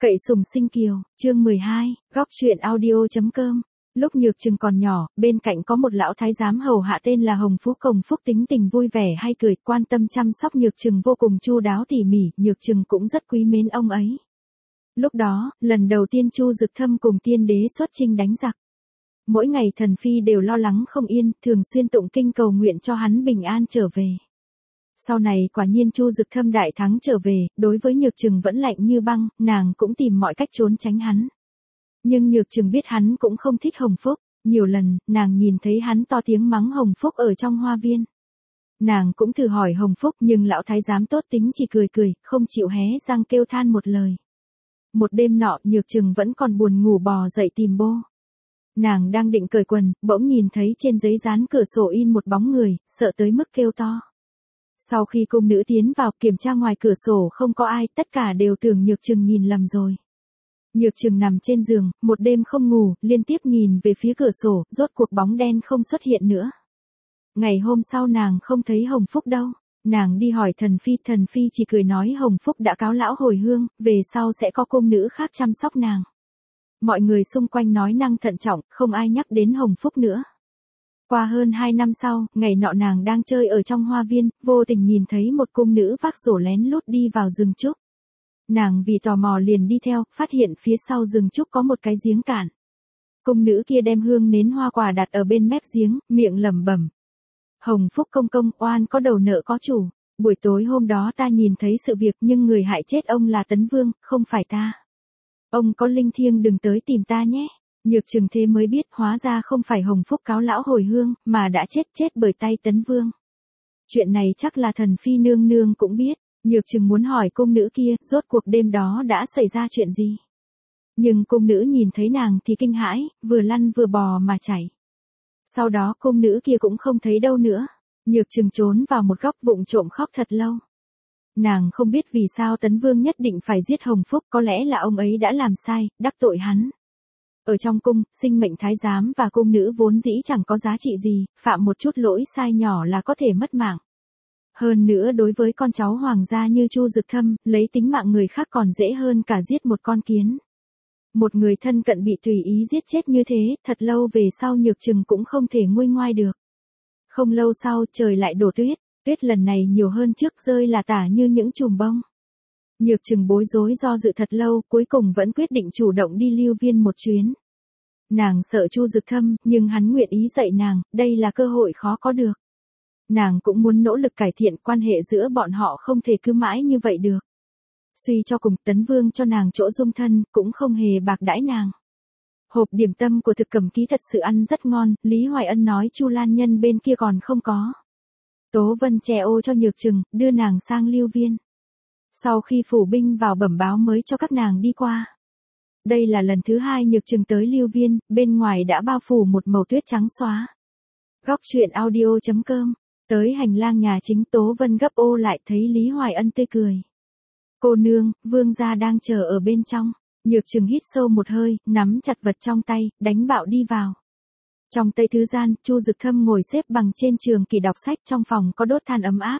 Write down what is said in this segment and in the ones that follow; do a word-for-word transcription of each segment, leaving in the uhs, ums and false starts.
Cậy sùng sinh kiều, chương mười hai, góc truyện audio.com. Lúc Nhược Trừng còn nhỏ, bên cạnh có một lão thái giám hầu hạ tên là Hồng Phúc. Hồng Phúc tính tình vui vẻ hay cười, quan tâm chăm sóc Nhược Trừng vô cùng chu đáo tỉ mỉ, Nhược Trừng cũng rất quý mến ông ấy. Lúc đó, lần đầu tiên Chu Dực Thâm cùng tiên đế xuất chinh đánh giặc. Mỗi ngày thần phi đều lo lắng không yên, thường xuyên tụng kinh cầu nguyện cho hắn bình an trở về. Sau này quả nhiên Chu Dực Thâm đại thắng trở về, đối với Nhược Trừng vẫn lạnh như băng, nàng cũng tìm mọi cách trốn tránh hắn. Nhưng Nhược Trừng biết hắn cũng không thích Hồng Phúc, nhiều lần, nàng nhìn thấy hắn to tiếng mắng Hồng Phúc ở trong hoa viên. Nàng cũng thử hỏi Hồng Phúc nhưng lão thái giám tốt tính chỉ cười cười, không chịu hé răng kêu than một lời. Một đêm nọ Nhược Trừng vẫn còn buồn ngủ bò dậy tìm bô. Nàng đang định cởi quần, bỗng nhìn thấy trên giấy dán cửa sổ in một bóng người, sợ tới mức kêu to. Sau khi cung nữ tiến vào kiểm tra ngoài cửa sổ không có ai, tất cả đều tưởng Nhược Trừng nhìn lầm rồi. Nhược Trừng nằm trên giường, một đêm không ngủ, liên tiếp nhìn về phía cửa sổ, rốt cuộc bóng đen không xuất hiện nữa. Ngày hôm sau nàng không thấy Hồng Phúc đâu. Nàng đi hỏi thần phi, thần phi chỉ cười nói Hồng Phúc đã cáo lão hồi hương, về sau sẽ có cung nữ khác chăm sóc nàng. Mọi người xung quanh nói năng thận trọng, không ai nhắc đến Hồng Phúc nữa. Qua hơn hai năm sau, ngày nọ nàng đang chơi ở trong hoa viên, vô tình nhìn thấy một cung nữ vác rổ lén lút đi vào rừng trúc. Nàng vì tò mò liền đi theo, phát hiện phía sau rừng trúc có một cái giếng cạn. Cung nữ kia đem hương nến hoa quả đặt ở bên mép giếng, miệng lẩm bẩm. Hồng Phúc công công, oan có đầu nợ có chủ. Buổi tối hôm đó ta nhìn thấy sự việc nhưng người hại chết ông là Tấn Vương, không phải ta. Ông có linh thiêng đừng tới tìm ta nhé. Nhược Trừng thế mới biết hóa ra không phải Hồng Phúc cáo lão hồi hương, mà đã chết chết bởi tay Tấn Vương. Chuyện này chắc là thần phi nương nương cũng biết. Nhược Trừng muốn hỏi cung nữ kia, rốt cuộc đêm đó đã xảy ra chuyện gì. Nhưng cung nữ nhìn thấy nàng thì kinh hãi, vừa lăn vừa bò mà chảy. Sau đó cung nữ kia cũng không thấy đâu nữa. Nhược Trừng trốn vào một góc vụng trộm khóc thật lâu. Nàng không biết vì sao Tấn Vương nhất định phải giết Hồng Phúc, có lẽ là ông ấy đã làm sai, đắc tội hắn. Ở trong cung, sinh mệnh thái giám và cung nữ vốn dĩ chẳng có giá trị gì, phạm một chút lỗi sai nhỏ là có thể mất mạng. Hơn nữa đối với con cháu hoàng gia như Chu Dực Thâm, lấy tính mạng người khác còn dễ hơn cả giết một con kiến. Một người thân cận bị tùy ý giết chết như thế, thật lâu về sau Nhược Trừng cũng không thể nguôi ngoai được. Không lâu sau trời lại đổ tuyết, tuyết lần này nhiều hơn trước, rơi là tả như những chùm bông. Nhược Trừng bối rối do dự thật lâu, cuối cùng vẫn quyết định chủ động đi Lưu Viên một chuyến. Nàng sợ Chu Dực Thâm, nhưng hắn nguyện ý dạy nàng, đây là cơ hội khó có được. Nàng cũng muốn nỗ lực cải thiện quan hệ giữa bọn họ, không thể cứ mãi như vậy được. Suy cho cùng, Tấn Vương cho nàng chỗ dung thân, cũng không hề bạc đãi nàng. Hộp điểm tâm của Thực Cẩm Ký thật sự ăn rất ngon, Lý Hoài Ân nói Chu Lan Nhân bên kia còn không có. Tố Vân che ô cho Nhược Trừng, đưa nàng sang Lưu Viên. Sau khi phủ binh vào bẩm báo mới cho các nàng đi qua. Đây là lần thứ hai Nhược Trừng tới Lưu Viên, bên ngoài đã bao phủ một màu tuyết trắng xóa. Góc truyện audio.com. Tới hành lang nhà chính, Tố Vân gấp ô lại thấy Lý Hoài Ân tươi cười. Cô nương, vương gia đang chờ ở bên trong. Nhược Trừng hít sâu một hơi, nắm chặt vật trong tay, đánh bạo đi vào. Trong tây thứ gian, Chu Dực Thâm ngồi xếp bằng trên trường kỷ đọc sách, trong phòng có đốt than ấm áp.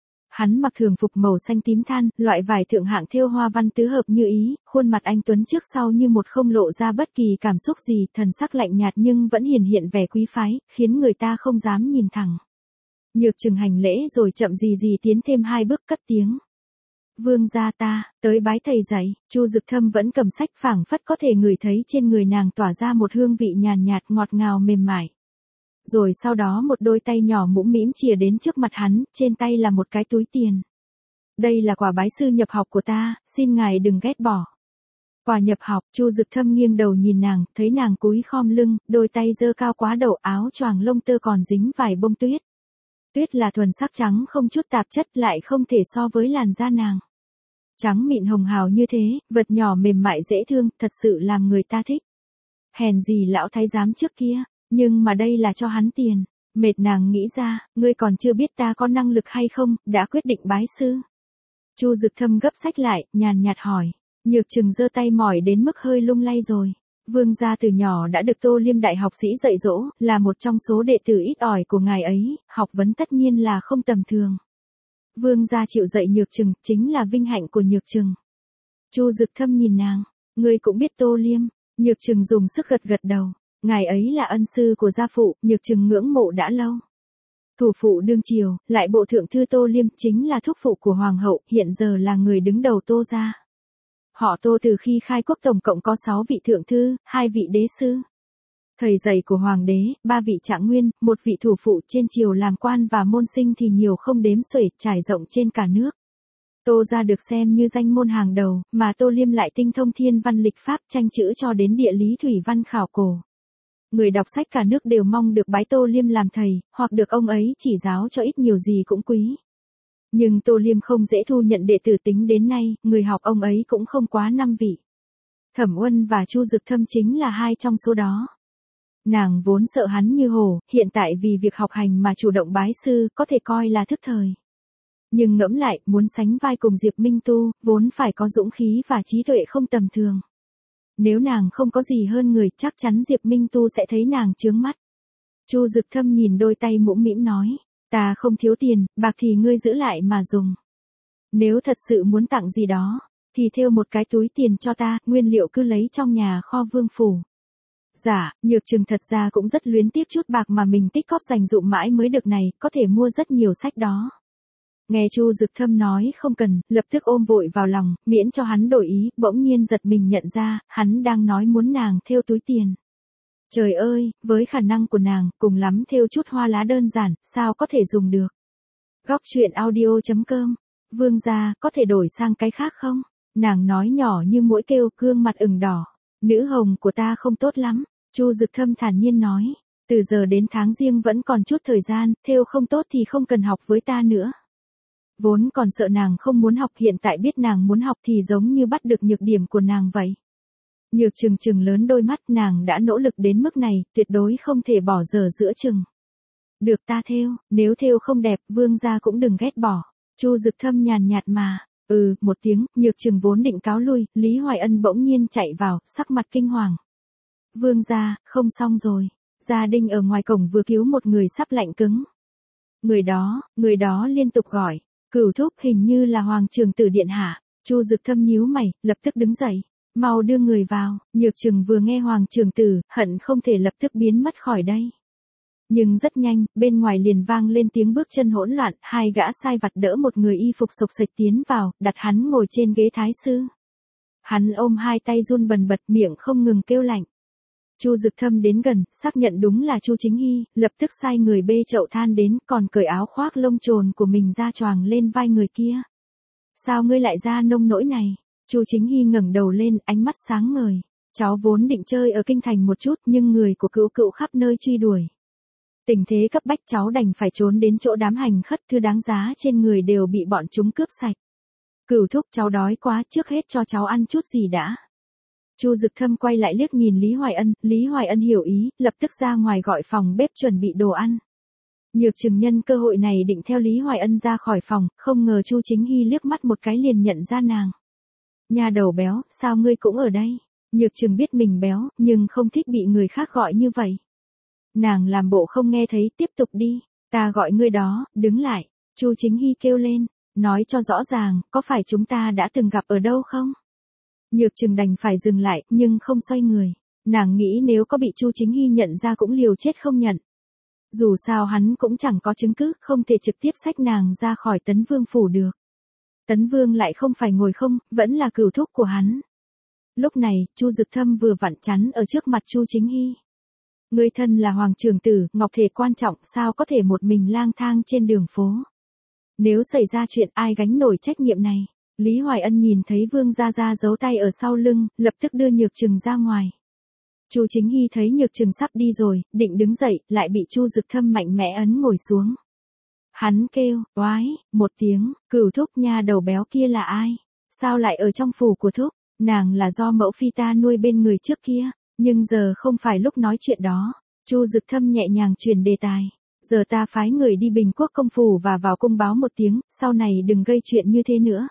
Hắn mặc thường phục màu xanh tím than, loại vải thượng hạng thêu hoa văn tứ hợp như ý, khuôn mặt anh tuấn trước sau như một, không lộ ra bất kỳ cảm xúc gì, thần sắc lạnh nhạt nhưng vẫn hiển hiện vẻ quý phái, khiến người ta không dám nhìn thẳng. Nhược Trừng hành lễ rồi chậm gì gì tiến thêm hai bước, cất tiếng. Vương gia ta, tới bái thầy dạy. Chu Dực Thâm vẫn cầm sách, phảng phất có thể ngửi thấy trên người nàng tỏa ra một hương vị nhàn nhạt, ngọt ngào mềm mại. Rồi sau đó một đôi tay nhỏ mũm mĩm chìa đến trước mặt hắn, trên tay là một cái túi tiền. Đây là quà bái sư nhập học của ta, xin ngài đừng ghét bỏ. Quà nhập học, Chu Dực Thâm nghiêng đầu nhìn nàng, thấy nàng cúi khom lưng, đôi tay giơ cao quá đầu, áo choàng lông tơ còn dính vài bông tuyết. Tuyết là thuần sắc trắng không chút tạp chất, lại không thể so với làn da nàng. Trắng mịn hồng hào như thế, vật nhỏ mềm mại dễ thương, thật sự làm người ta thích. Hèn gì lão thái giám trước kia, nhưng mà đây là cho hắn tiền. Mệt nàng nghĩ ra, ngươi còn chưa biết ta có năng lực hay không, đã quyết định bái sư. Chu Dực Thâm gấp sách lại, nhàn nhạt hỏi. Nhược Trừng giơ tay mỏi đến mức hơi lung lay rồi. Vương gia từ nhỏ đã được Tô Liêm đại học sĩ dạy dỗ, là một trong số đệ tử ít ỏi của ngài ấy, học vấn tất nhiên là không tầm thường. Vương gia chịu dạy Nhược Trừng, chính là vinh hạnh của Nhược Trừng. Chu Dực Thâm nhìn nàng, ngươi cũng biết Tô Liêm, Nhược Trừng dùng sức gật gật đầu, ngài ấy là ân sư của gia phụ, Nhược Trừng ngưỡng mộ đã lâu. Thủ phụ đương triều, lại bộ thượng thư Tô Liêm chính là thúc phụ của hoàng hậu, hiện giờ là người đứng đầu Tô gia. Họ Tô từ khi khai quốc tổng cộng có sáu vị thượng thư, hai vị đế sư. Thầy dạy của hoàng đế, ba vị trạng nguyên, một vị thủ phụ trên triều làm quan và môn sinh thì nhiều không đếm xuể, trải rộng trên cả nước. Tô gia được xem như danh môn hàng đầu, mà Tô Liêm lại tinh thông thiên văn lịch pháp, tranh chữ cho đến địa lý thủy văn khảo cổ. Người đọc sách cả nước đều mong được bái Tô Liêm làm thầy, hoặc được ông ấy chỉ giáo cho ít nhiều gì cũng quý. Nhưng Tô Liêm không dễ thu nhận đệ tử, tính đến nay, người học ông ấy cũng không quá năm vị. Thẩm Uân và Chu Dực Thâm chính là hai trong số đó. Nàng vốn sợ hắn như hổ, hiện tại vì việc học hành mà chủ động bái sư, có thể coi là thức thời. Nhưng ngẫm lại, muốn sánh vai cùng Diệp Minh Tu, vốn phải có dũng khí và trí tuệ không tầm thường. Nếu nàng không có gì hơn người, chắc chắn Diệp Minh Tu sẽ thấy nàng chướng mắt. Chu Dực Thâm nhìn đôi tay mũm mĩm nói, ta không thiếu tiền, bạc thì ngươi giữ lại mà dùng. Nếu thật sự muốn tặng gì đó, thì thêu một cái túi tiền cho ta, nguyên liệu cứ lấy trong nhà kho vương phủ. Dạ, Nhược Trừng thật ra cũng rất luyến tiếc chút bạc mà mình tích cóp dành dụm mãi mới được này, có thể mua rất nhiều sách đó. Nghe Chu Dực Thâm nói không cần, lập tức ôm vội vào lòng, miễn cho hắn đổi ý, bỗng nhiên giật mình nhận ra, hắn đang nói muốn nàng thêu túi tiền. Trời ơi, với khả năng của nàng, cùng lắm thêu chút hoa lá đơn giản, sao có thể dùng được. Góc truyện audio chấm com, vương gia, có thể đổi sang cái khác không? Nàng nói nhỏ như mũi kêu, gương mặt ửng đỏ. Nữ hồng của ta không tốt lắm, Chu Dực Thâm thản nhiên nói. Từ giờ đến tháng riêng vẫn còn chút thời gian, thêu không tốt thì không cần học với ta nữa. Vốn còn sợ nàng không muốn học, hiện tại biết nàng muốn học thì giống như bắt được nhược điểm của nàng vậy. Nhược Trừng trừng lớn đôi mắt, nàng đã nỗ lực đến mức này, tuyệt đối không thể bỏ dở giữa chừng. Được ta thêu, nếu thêu không đẹp, vương gia cũng đừng ghét bỏ. Chu Dực Thâm nhàn nhạt mà, ừ, một tiếng, Nhược Trừng vốn định cáo lui, Lý Hoài Ân bỗng nhiên chạy vào, sắc mặt kinh hoàng. Vương gia, không xong rồi. Gia Đinh ở ngoài cổng vừa cứu một người sắp lạnh cứng. Người đó, người đó liên tục gọi. Cửu thúc, hình như là Hoàng Trường Tử điện hạ. Chu Dực Thâm nhíu mày, lập tức đứng dậy. Mau đưa người vào. Nhược Trừng vừa nghe Hoàng Trường Tử, hận không thể lập tức biến mất khỏi đây. Nhưng rất nhanh, bên ngoài liền vang lên tiếng bước chân hỗn loạn, hai gã sai vặt đỡ một người y phục xộc xệch tiến vào, đặt hắn ngồi trên ghế thái sư. Hắn ôm hai tay run bần bật, miệng không ngừng kêu lạnh. Chu Dực Thâm đến gần, xác nhận đúng là Chu Chính Hy, lập tức sai người bê chậu than đến, còn cởi áo khoác lông trồn của mình ra choàng lên vai người kia. Sao ngươi lại ra nông nỗi này? Chu Chính Hy ngẩng đầu lên, ánh mắt sáng ngời. Cháu vốn định chơi ở kinh thành một chút, nhưng người của cữu cữu khắp nơi truy đuổi. Tình thế cấp bách, cháu đành phải trốn đến chỗ đám hành khất, thư đáng giá trên người đều bị bọn chúng cướp sạch. Cửu thúc, cháu đói quá, trước hết cho cháu ăn chút gì đã. Chu Dực Thâm quay lại liếc nhìn Lý Hoài Ân, Lý Hoài Ân hiểu ý, lập tức ra ngoài gọi phòng bếp chuẩn bị đồ ăn. Nhược Trừng nhân cơ hội này định theo Lý Hoài Ân ra khỏi phòng, không ngờ Chu Chính Hy liếc mắt một cái liền nhận ra nàng. Nhà đầu béo, sao ngươi cũng ở đây? Nhược Trừng biết mình béo, nhưng không thích bị người khác gọi như vậy. Nàng làm bộ không nghe thấy, tiếp tục đi. Ta gọi ngươi đó, đứng lại. Chu Chính Hy kêu lên, nói cho rõ ràng, có phải chúng ta đã từng gặp ở đâu không? Nhược Trừng đành phải dừng lại, nhưng không xoay người. Nàng nghĩ nếu có bị Chu Chính Hy nhận ra cũng liều chết không nhận. Dù sao hắn cũng chẳng có chứng cứ, không thể trực tiếp xách nàng ra khỏi Tấn Vương phủ được. Tấn Vương lại không phải ngồi không, vẫn là cửu thúc của hắn. Lúc này, Chu Dực Thâm vừa vặn chắn ở trước mặt Chu Chính Hy. Ngươi thân là Hoàng Trường Tử, ngọc thể quan trọng, sao có thể một mình lang thang trên đường phố. Nếu xảy ra chuyện, ai gánh nổi trách nhiệm này? Lý Hoài Ân nhìn thấy Vương Gia Gia giấu tay ở sau lưng, lập tức đưa Nhược Trừng ra ngoài. Chu Chính Hy thấy Nhược Trừng sắp đi rồi, định đứng dậy, lại bị Chu Dực Thâm mạnh mẽ ấn ngồi xuống. Hắn kêu, oái, một tiếng, cửu thúc, nha đầu béo kia là ai? Sao lại ở trong phủ của thúc? Nàng là do mẫu phi ta nuôi bên người trước kia, nhưng giờ không phải lúc nói chuyện đó. Chu Dực Thâm nhẹ nhàng chuyển đề tài. Giờ ta phái người đi Bình Quốc công phủ và vào cung báo một tiếng, sau này đừng gây chuyện như thế nữa.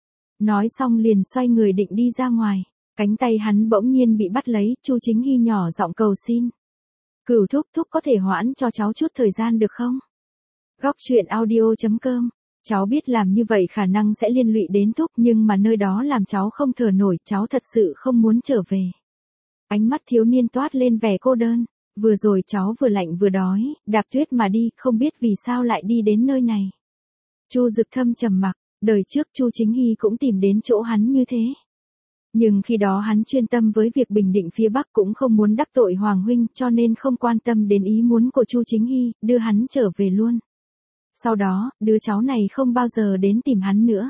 Nói xong liền xoay người định đi ra ngoài. Cánh tay hắn bỗng nhiên bị bắt lấy, Chu Chính Hy nhỏ giọng cầu xin. Cửu thúc, thúc có thể hoãn cho cháu chút thời gian được không? Góc truyện audio chấm com Cháu biết làm như vậy khả năng sẽ liên lụy đến Thúc, nhưng mà nơi đó làm cháu không thở nổi, cháu thật sự không muốn trở về. Ánh mắt thiếu niên toát lên vẻ cô đơn. Vừa rồi cháu vừa lạnh vừa đói, đạp tuyết mà đi, không biết vì sao lại đi đến nơi này. Chu Dực Thâm trầm mặc, đời trước Chu Chính Hy cũng tìm đến chỗ hắn như thế. Nhưng khi đó hắn chuyên tâm với việc bình định phía Bắc, cũng không muốn đắc tội Hoàng huynh, cho nên không quan tâm đến ý muốn của Chu Chính Hy, đưa hắn trở về luôn. Sau đó, đứa cháu này không bao giờ đến tìm hắn nữa.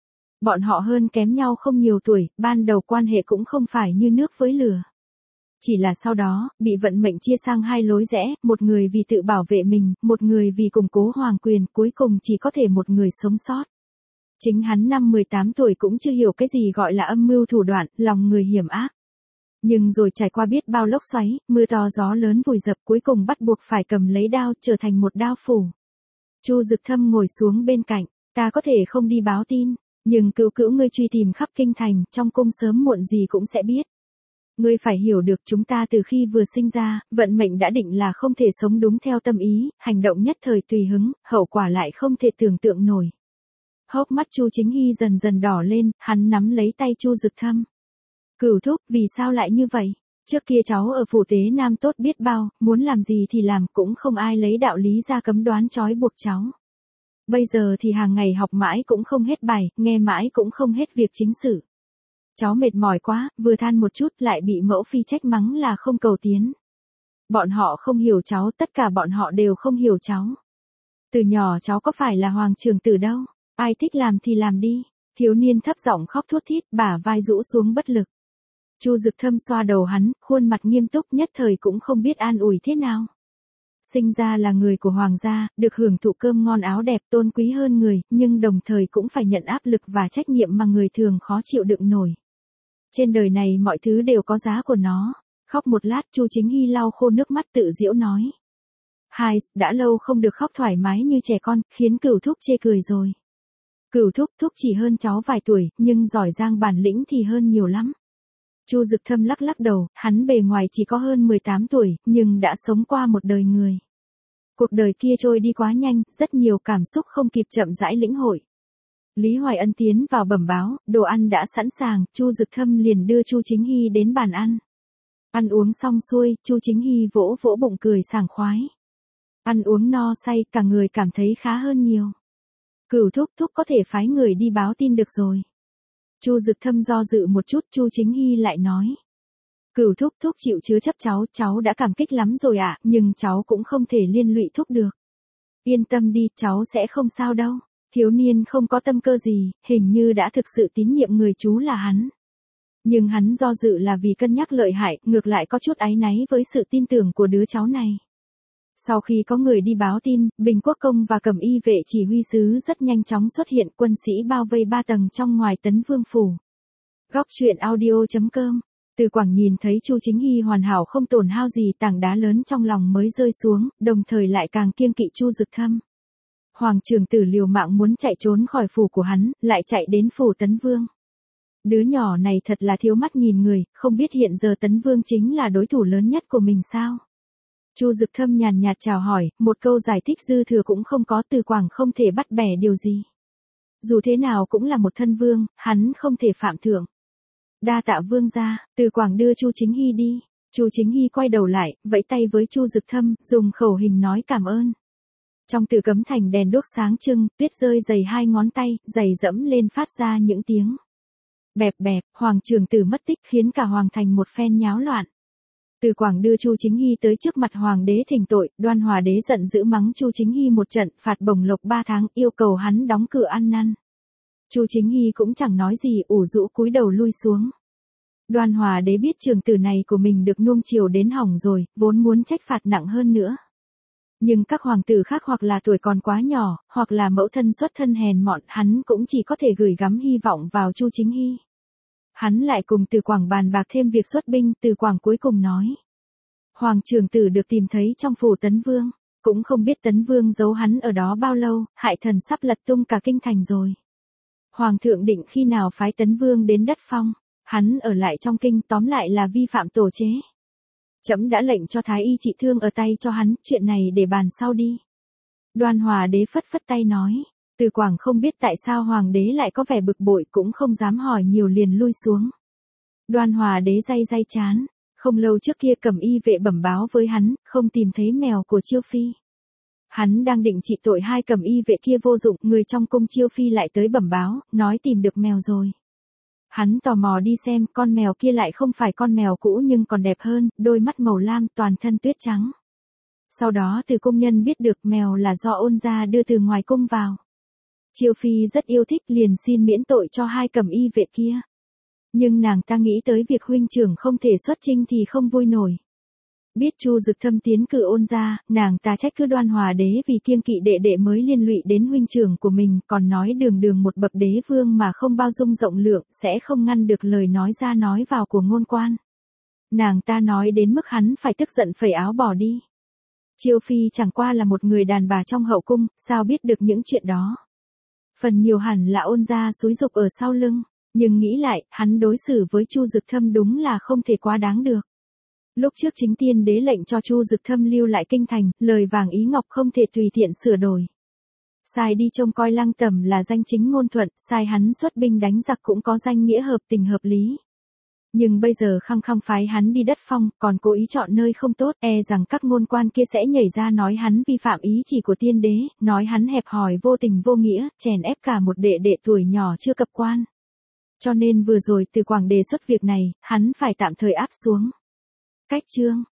Bọn họ hơn kém nhau không nhiều tuổi, ban đầu quan hệ cũng không phải như nước với lửa. Chỉ là sau đó, bị vận mệnh chia sang hai lối rẽ, một người vì tự bảo vệ mình, một người vì củng cố hoàng quyền, cuối cùng chỉ có thể một người sống sót. Chính hắn năm mười tám tuổi cũng chưa hiểu cái gì gọi là âm mưu thủ đoạn, lòng người hiểm ác. Nhưng rồi trải qua biết bao lốc xoáy, mưa to gió lớn vùi dập, cuối cùng bắt buộc phải cầm lấy đao, trở thành một đao phủ. Chu Dực Thâm ngồi xuống bên cạnh, ta có thể không đi báo tin, nhưng cứu cữu ngươi truy tìm khắp kinh thành, trong cung sớm muộn gì cũng sẽ biết. Ngươi phải hiểu được, chúng ta từ khi vừa sinh ra, vận mệnh đã định là không thể sống đúng theo tâm ý, hành động nhất thời tùy hứng, hậu quả lại không thể tưởng tượng nổi. Hốc mắt Chu Chính Hy dần dần đỏ lên, hắn nắm lấy tay Chu Dực Thâm. Cửu thúc, vì sao lại như vậy? Trước kia cháu ở phủ tế Nam tốt biết bao, muốn làm gì thì làm, cũng không ai lấy đạo lý ra cấm đoán trói buộc cháu. Bây giờ thì hàng ngày học mãi cũng không hết bài, nghe mãi cũng không hết việc chính sự. Cháu mệt mỏi quá, vừa than một chút lại bị mẫu phi trách mắng là không cầu tiến. Bọn họ không hiểu cháu, tất cả bọn họ đều không hiểu cháu. Từ nhỏ cháu có phải là hoàng trưởng tử đâu, ai thích làm thì làm đi. Thiếu niên thấp giọng khóc thút thít, bả vai rũ xuống bất lực. Chu Dực Thâm xoa đầu hắn, khuôn mặt nghiêm túc, nhất thời cũng không biết an ủi thế nào. Sinh ra là người của hoàng gia, được hưởng thụ cơm ngon áo đẹp, tôn quý hơn người, nhưng đồng thời cũng phải nhận áp lực và trách nhiệm mà người thường khó chịu đựng nổi. Trên đời này mọi thứ đều có giá của nó. Khóc một lát, Chu Chính Hy lau khô nước mắt tự giễu nói. Hai, đã lâu không được khóc thoải mái như trẻ con, khiến Cửu thúc chê cười rồi. Cửu thúc, thúc chỉ hơn cháu vài tuổi, nhưng giỏi giang bản lĩnh thì hơn nhiều lắm. Chu Dực Thâm lắc lắc đầu, hắn bề ngoài chỉ có hơn mười tám tuổi, nhưng đã sống qua một đời người. Cuộc đời kia trôi đi quá nhanh, rất nhiều cảm xúc không kịp chậm rãi lĩnh hội. Lý Hoài Ân tiến vào bẩm báo, đồ ăn đã sẵn sàng, Chu Dực Thâm liền đưa Chu Chính Hy đến bàn ăn. Ăn uống xong xuôi, Chu Chính Hy vỗ vỗ bụng cười sảng khoái. Ăn uống no say, cả người cảm thấy khá hơn nhiều. Cửu thúc, thúc có thể phái người đi báo tin được rồi. Chu Dực Thâm do dự một chút, Chu Chính Hy lại nói. Cửu thúc, thúc chịu chứa chấp cháu, cháu đã cảm kích lắm rồi ạ, à, nhưng cháu cũng không thể liên lụy thúc được. Yên tâm đi, cháu sẽ không sao đâu. Thiếu niên không có tâm cơ gì, hình như đã thực sự tín nhiệm người chú là hắn. Nhưng hắn do dự là vì cân nhắc lợi hại, ngược lại có chút áy náy với sự tin tưởng của đứa cháu này. Sau khi có người đi báo tin, Bình Quốc Công và Cẩm Y vệ chỉ huy sứ rất nhanh chóng xuất hiện, quân sĩ bao vây ba tầng trong ngoài Tấn Vương phủ. Góc truyện audio chấm com. Từ Quảng nhìn thấy Chu Chính Hy hoàn hảo không tổn hao gì, tảng đá lớn trong lòng mới rơi xuống, đồng thời lại càng kiêng kỵ Chu Dực Thâm. Hoàng trưởng tử liều mạng muốn chạy trốn khỏi phủ của hắn, lại chạy đến phủ Tấn Vương. Đứa nhỏ này thật là thiếu mắt nhìn người, không biết hiện giờ Tấn Vương chính là đối thủ lớn nhất của mình sao? Chu Dực Thâm nhàn nhạt chào hỏi, một câu giải thích dư thừa cũng không có, Từ Quảng không thể bắt bẻ điều gì. Dù thế nào cũng là một thân vương, hắn không thể phạm thượng. Đa tạ vương gia, Từ Quảng đưa Chu Chính Hy đi. Chu Chính Hy quay đầu lại, vẫy tay với Chu Dực Thâm, dùng khẩu hình nói cảm ơn. Trong Tử Cấm Thành đèn đuốc sáng trưng, tuyết rơi dày hai ngón tay, giày dẫm lên phát ra những tiếng bẹp bẹp, hoàng trưởng tử mất tích khiến cả hoàng thành một phen nháo loạn. Từ Quảng đưa Chu Chính Hy tới trước mặt hoàng đế thỉnh tội, Đoan Hòa đế giận dữ mắng Chu Chính Hy một trận, phạt bổng lộc ba tháng, yêu cầu hắn đóng cửa ăn năn. Chu Chính Hy cũng chẳng nói gì, ủ rũ cúi đầu lui xuống. Đoan Hòa đế biết trưởng tử này của mình được nuông chiều đến hỏng rồi, vốn muốn trách phạt nặng hơn nữa. Nhưng các hoàng tử khác hoặc là tuổi còn quá nhỏ, hoặc là mẫu thân xuất thân hèn mọn, hắn cũng chỉ có thể gửi gắm hy vọng vào Chu Chính Hy. Hắn lại cùng Từ Quảng bàn bạc thêm việc xuất binh, Từ Quảng cuối cùng nói. Hoàng trưởng tử được tìm thấy trong phủ Tấn Vương, cũng không biết Tấn Vương giấu hắn ở đó bao lâu, hại thần sắp lật tung cả kinh thành rồi. Hoàng thượng định khi nào phái Tấn Vương đến đất phong, hắn ở lại trong kinh, tóm lại là vi phạm tổ chế. Trẫm đã lệnh cho thái y trị thương ở tay cho hắn, chuyện này để bàn sau đi. Đoan Hòa đế phất phất tay nói, Từ Quảng không biết tại sao hoàng đế lại có vẻ bực bội cũng không dám hỏi nhiều liền lui xuống. Đoan Hòa đế day day chán, không lâu trước kia Cẩm y vệ bẩm báo với hắn, không tìm thấy mèo của Chiêu Phi. Hắn đang định trị tội hai Cẩm y vệ kia vô dụng, người trong cung Chiêu Phi lại tới bẩm báo, nói tìm được mèo rồi. Hắn tò mò đi xem, con mèo kia lại không phải con mèo cũ nhưng còn đẹp hơn, đôi mắt màu lam, toàn thân tuyết trắng. Sau đó từ cung nhân biết được mèo là do Ôn gia đưa từ ngoài cung vào. Chiêu Phi rất yêu thích liền xin miễn tội cho hai Cẩm y vệ kia. Nhưng nàng ta nghĩ tới việc huynh trưởng không thể xuất chinh thì không vui nổi. Biết Chu Dực Thâm tiến cử Ôn gia, nàng ta trách cứ Đoan Hòa đế vì kiêng kỵ đệ đệ mới liên lụy đến huynh trưởng của mình, còn nói đường đường một bậc đế vương mà không bao dung rộng lượng, sẽ không ngăn được lời nói ra nói vào của ngôn quan. Nàng ta nói đến mức hắn phải tức giận phẩy áo bỏ đi. Chiêu Phi chẳng qua là một người đàn bà trong hậu cung, sao biết được những chuyện đó. Phần nhiều hẳn là Ôn gia xúi giục ở sau lưng, nhưng nghĩ lại, hắn đối xử với Chu Dực Thâm đúng là không thể quá đáng được. Lúc trước chính tiên đế lệnh cho Chu Dực Thâm lưu lại kinh thành, lời vàng ý ngọc không thể tùy tiện sửa đổi. Sai đi trông coi Lăng Tẩm là danh chính ngôn thuận, sai hắn xuất binh đánh giặc cũng có danh nghĩa hợp tình hợp lý. Nhưng bây giờ khăng khăng phái hắn đi đất phong, còn cố ý chọn nơi không tốt, e rằng các ngôn quan kia sẽ nhảy ra nói hắn vi phạm ý chỉ của tiên đế, nói hắn hẹp hòi vô tình vô nghĩa, chèn ép cả một đệ đệ tuổi nhỏ chưa cập quan. Cho nên vừa rồi Từ Quảng đề xuất việc này, hắn phải tạm thời áp xuống. Cách chương